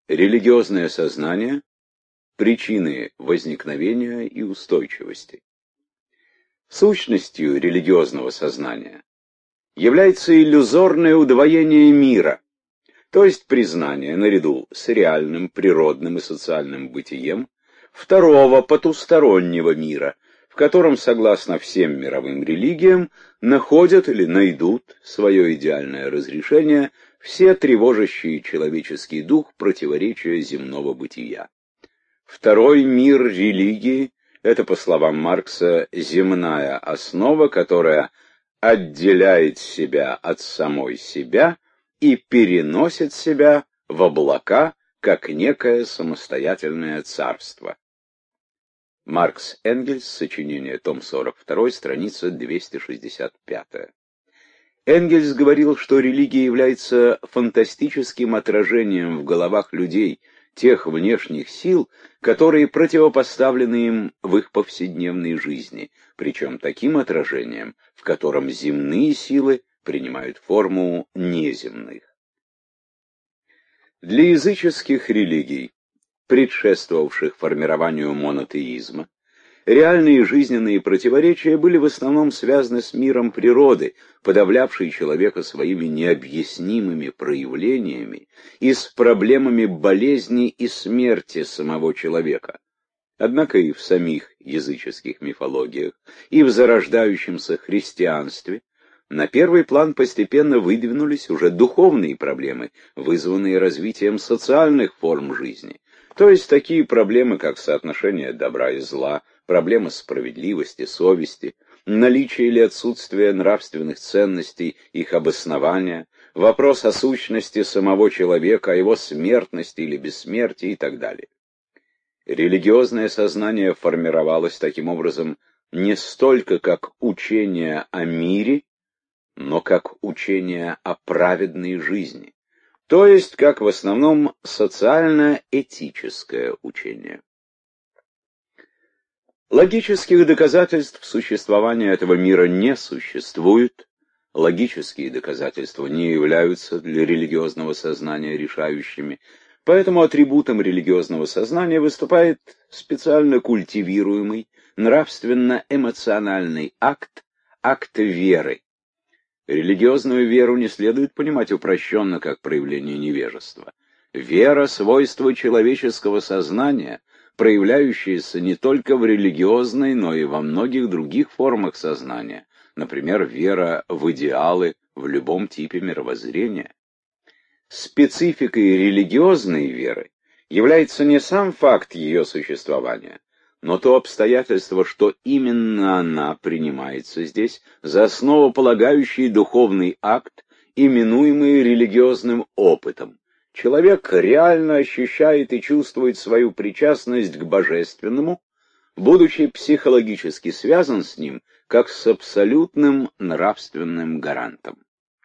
Религиозное сознание, причины возникновения и устойчивости. Сущностью религиозного сознания является иллюзорное удвоение мира, то есть признание, наряду с реальным, природным и социальным бытием, второго потустороннего мира, в котором, согласно всем мировым религиям, находят или найдут свое идеальное разрешение все тревожащие человеческий дух противоречия земного бытия. Второй мир религии – это, по словам Маркса, земная основа, которая отделяет себя от самой себя и переносит себя в облака, как некое самостоятельное царство. Маркс Энгельс, сочинение, том 42, страница 265. Энгельс говорил, что религия является фантастическим отражением в головах людей тех внешних сил, которые противопоставлены им в их повседневной жизни, причем таким отражением, в котором земные силы принимают форму неземных. Для языческих религий, предшествовавших формированию монотеизма, реальные жизненные противоречия были в основном связаны с миром природы, подавлявшей человека своими необъяснимыми проявлениями, и с проблемами болезни и смерти самого человека. Однако и в самих языческих мифологиях, и в зарождающемся христианстве на первый план постепенно выдвинулись уже духовные проблемы, вызванные развитием социальных форм жизни, то есть такие проблемы, как соотношение добра и зла, проблема справедливости, совести, наличие или отсутствие нравственных ценностей, их обоснования, вопрос о сущности самого человека, о его смертности или бессмертии и так далее. Религиозное сознание формировалось таким образом не столько как учение о мире, но как учение о праведной жизни, то есть как в основном социально-этическое учение. Логических доказательств существования этого мира не существует, логические доказательства не являются для религиозного сознания решающими, поэтому атрибутом религиозного сознания выступает специально культивируемый, нравственно-эмоциональный акт веры. Религиозную веру не следует понимать упрощенно как проявление невежества. Вера – свойство человеческого сознания, проявляющееся не только в религиозной, но и во многих других формах сознания, например, вера в идеалы в любом типе мировоззрения. Спецификой религиозной веры является не сам факт ее существования, но то обстоятельство, что именно она принимается здесь за основополагающий духовный акт, именуемый религиозным опытом. Человек реально ощущает и чувствует свою причастность к божественному, будучи психологически связан с ним, как с абсолютным нравственным гарантом.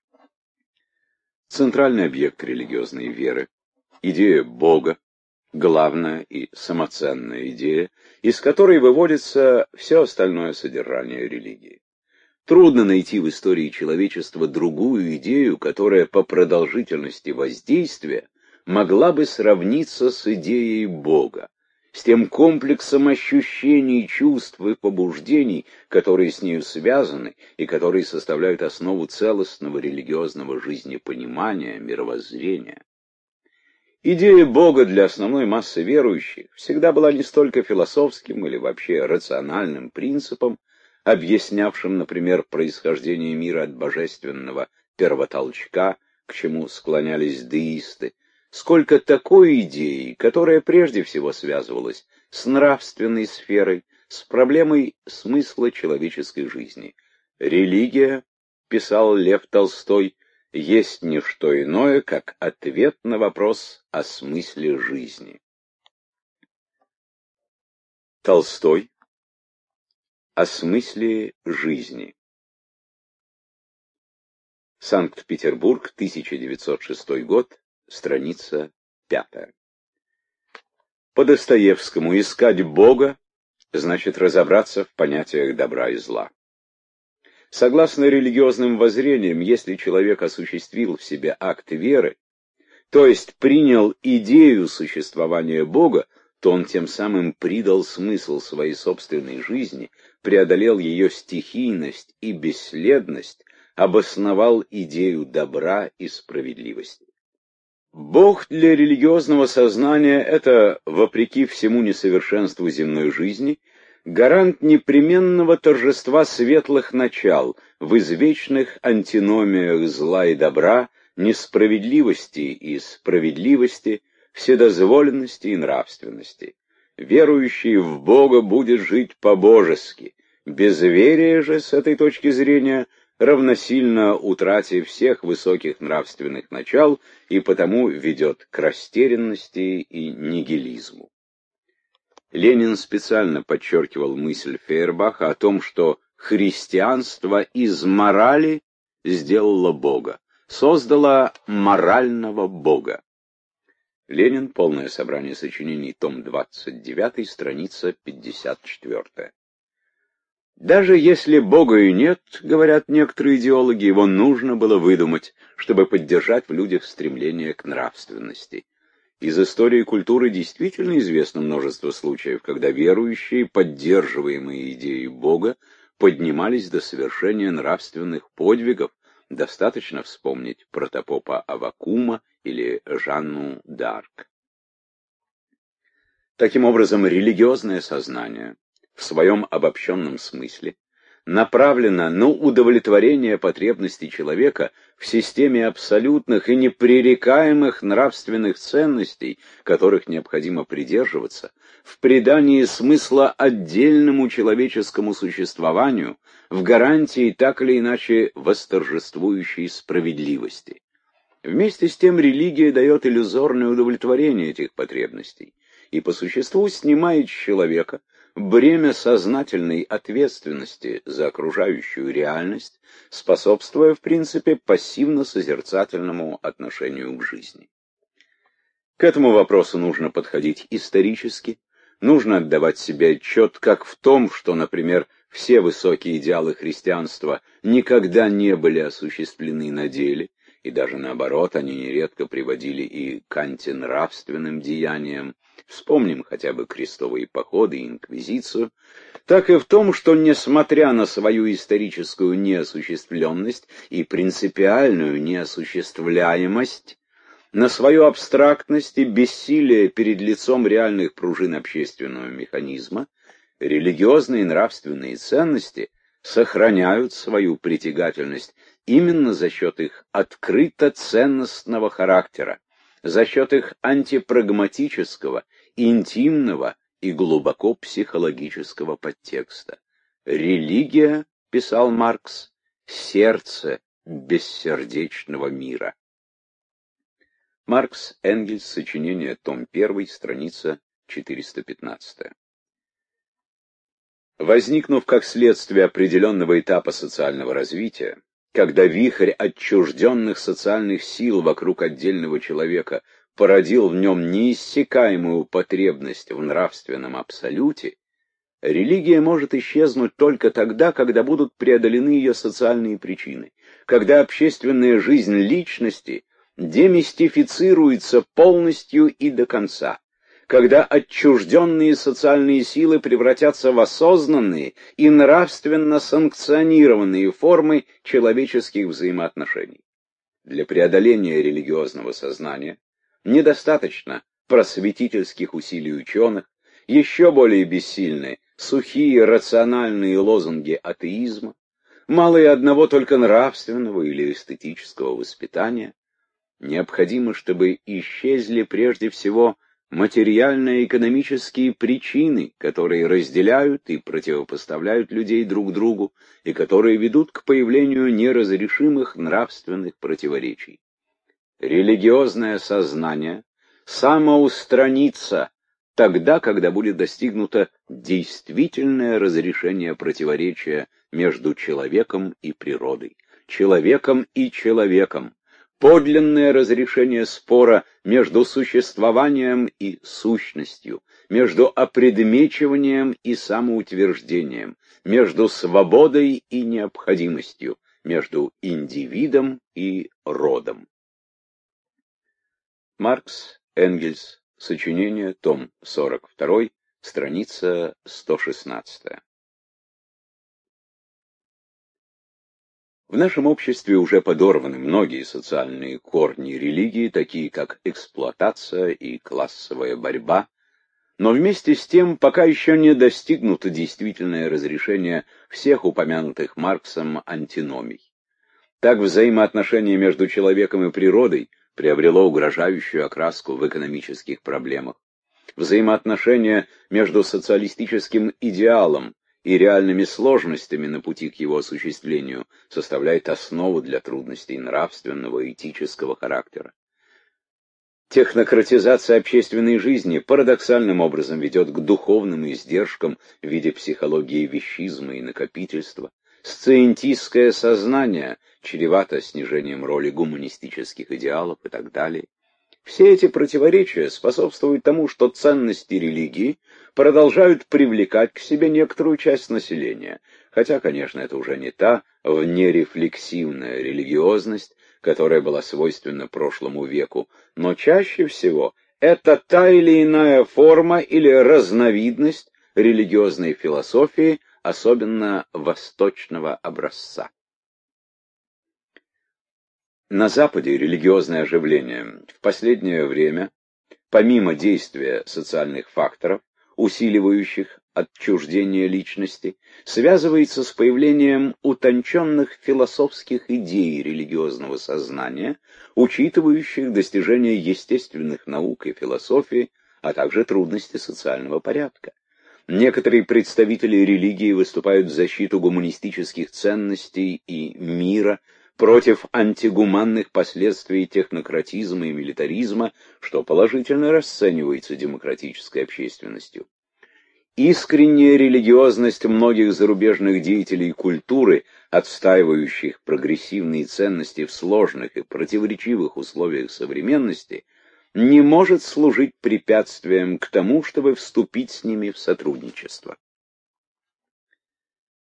Центральный объект религиозной веры – идея Бога, главная и самоценная идея, из которой выводится все остальное содержание религии. Трудно найти в истории человечества другую идею, которая по продолжительности воздействия могла бы сравниться с идеей Бога, с тем комплексом ощущений, чувств и побуждений, которые с нею связаны и которые составляют основу целостного религиозного жизнепонимания, мировоззрения. Идея Бога для основной массы верующих всегда была не столько философским или вообще рациональным принципом, объяснявшим, например, происхождение мира от божественного первотолчка, к чему склонялись деисты, сколько такой идеей, которая прежде всего связывалась с нравственной сферой, с проблемой смысла человеческой жизни. Религия, писал Лев Толстой, есть не что иное, как ответ на вопрос о смысле жизни. Толстой о смысле жизни. Санкт-Петербург, 1906 год, страница 5. По Достоевскому искать Бога значит разобраться в понятиях добра и зла. Согласно религиозным воззрениям, если человек осуществил в себе акт веры, то есть принял идею существования Бога, то он тем самым придал смысл своей собственной жизни, преодолел ее стихийность и бесследность, обосновал идею добра и справедливости. Бог для религиозного сознания — это, вопреки всему несовершенству земной жизни, гарант непременного торжества светлых начал в извечных антиномиях зла и добра, несправедливости и справедливости, вседозволенности и нравственности. Верующий в Бога будет жить по-божески. Безверие же, с этой точки зрения, равносильно утрате всех высоких нравственных начал и потому ведет к растерянности и нигилизму. Ленин специально подчеркивал мысль Фейербаха о том, что христианство из морали сделало Бога, создало морального Бога. Ленин. Полное собрание сочинений, том 29, страница 54. Даже если Бога и нет, говорят некоторые идеологи, его нужно было выдумать, чтобы поддержать в людях стремление к нравственности. Из истории культуры действительно известно множество случаев, когда верующие, поддерживаемые идеей Бога, поднимались до совершения нравственных подвигов. Достаточно вспомнить протопопа Аввакума или Жанну д'Арк. Таким образом, религиозное сознание в своем обобщенном смысле направлено на удовлетворение потребностей человека в системе абсолютных и непререкаемых нравственных ценностей, которых необходимо придерживаться, в придании смысла отдельному человеческому существованию, в гарантии так или иначе восторжествующей справедливости. Вместе с тем религия дает иллюзорное удовлетворение этих потребностей и по существу снимает с человека бремя сознательной ответственности за окружающую реальность, способствуя, в принципе, пассивно-созерцательному отношению к жизни. К этому вопросу нужно подходить исторически, нужно отдавать себе отчет как в том, что, например, все высокие идеалы христианства никогда не были осуществлены на деле, и даже наоборот, они нередко приводили и к антинравственным деяниям, вспомним хотя бы крестовые походы и инквизицию, так и в том, что, несмотря на свою историческую неосуществленность и принципиальную неосуществляемость, на свою абстрактность и бессилие перед лицом реальных пружин общественного механизма, религиозные и нравственные ценности сохраняют свою притягательность именно за счет их открыто-ценностного характера, за счет их антипрагматического, интимного и глубоко психологического подтекста. Религия, писал Маркс, сердце бессердечного мира. Маркс, Энгельс, сочинение, том 1, страница 415. Возникнув как следствие определенного этапа социального развития, когда вихрь отчужденных социальных сил вокруг отдельного человека породил в нем неиссякаемую потребность в нравственном абсолюте, религия может исчезнуть только тогда, когда будут преодолены ее социальные причины, когда общественная жизнь личности демистифицируется полностью и до конца, когда отчужденные социальные силы превратятся в осознанные и нравственно санкционированные формы человеческих взаимоотношений. Для преодоления религиозного сознания недостаточно просветительских усилий ученых, еще более бессильны сухие рациональные лозунги атеизма, мало и одного только нравственного или эстетического воспитания. Необходимо, чтобы исчезли прежде всего материально-экономические причины, которые разделяют и противопоставляют людей друг другу и которые ведут к появлению неразрешимых нравственных противоречий. Религиозное сознание самоустранится тогда, когда будет достигнуто действительное разрешение противоречия между человеком и природой, человеком и человеком, подлинное разрешение спора между существованием и сущностью, между опредмечиванием и самоутверждением, между свободой и необходимостью, между индивидом и родом. Маркс, Энгельс. Сочинение, том 42, страница 116. В нашем обществе уже подорваны многие социальные корни религии, такие как эксплуатация и классовая борьба, но вместе с тем пока еще не достигнуто действительное разрешение всех упомянутых Марксом антиномий. Так взаимоотношение между человеком и природой приобрело угрожающую окраску в экономических проблемах. Взаимоотношения между социалистическим идеалом и реальными сложностями на пути к его осуществлению составляет основу для трудностей нравственного и этического характера. Технократизация общественной жизни парадоксальным образом ведет к духовным издержкам в виде психологии вещизма и накопительства. Сциентистское сознание чревато снижением роли гуманистических идеалов и так далее. Все эти противоречия способствуют тому, что ценности религии продолжают привлекать к себе некоторую часть населения, хотя, конечно, это уже не та внерефлексивная религиозность, которая была свойственна прошлому веку, но чаще всего это та или иная форма или разновидность религиозной философии, особенно восточного образца. На Западе религиозное оживление в последнее время, помимо действия социальных факторов, усиливающих отчуждение личности, связывается с появлением утонченных философских идей религиозного сознания, учитывающих достижения естественных наук и философии, а также трудности социального порядка. Некоторые представители религии выступают в защиту гуманистических ценностей и мира, против антигуманных последствий технократизма и милитаризма, что положительно расценивается демократической общественностью. Искренняя религиозность многих зарубежных деятелей культуры, отстаивающих прогрессивные ценности в сложных и противоречивых условиях современности, не может служить препятствием к тому, чтобы вступить с ними в сотрудничество.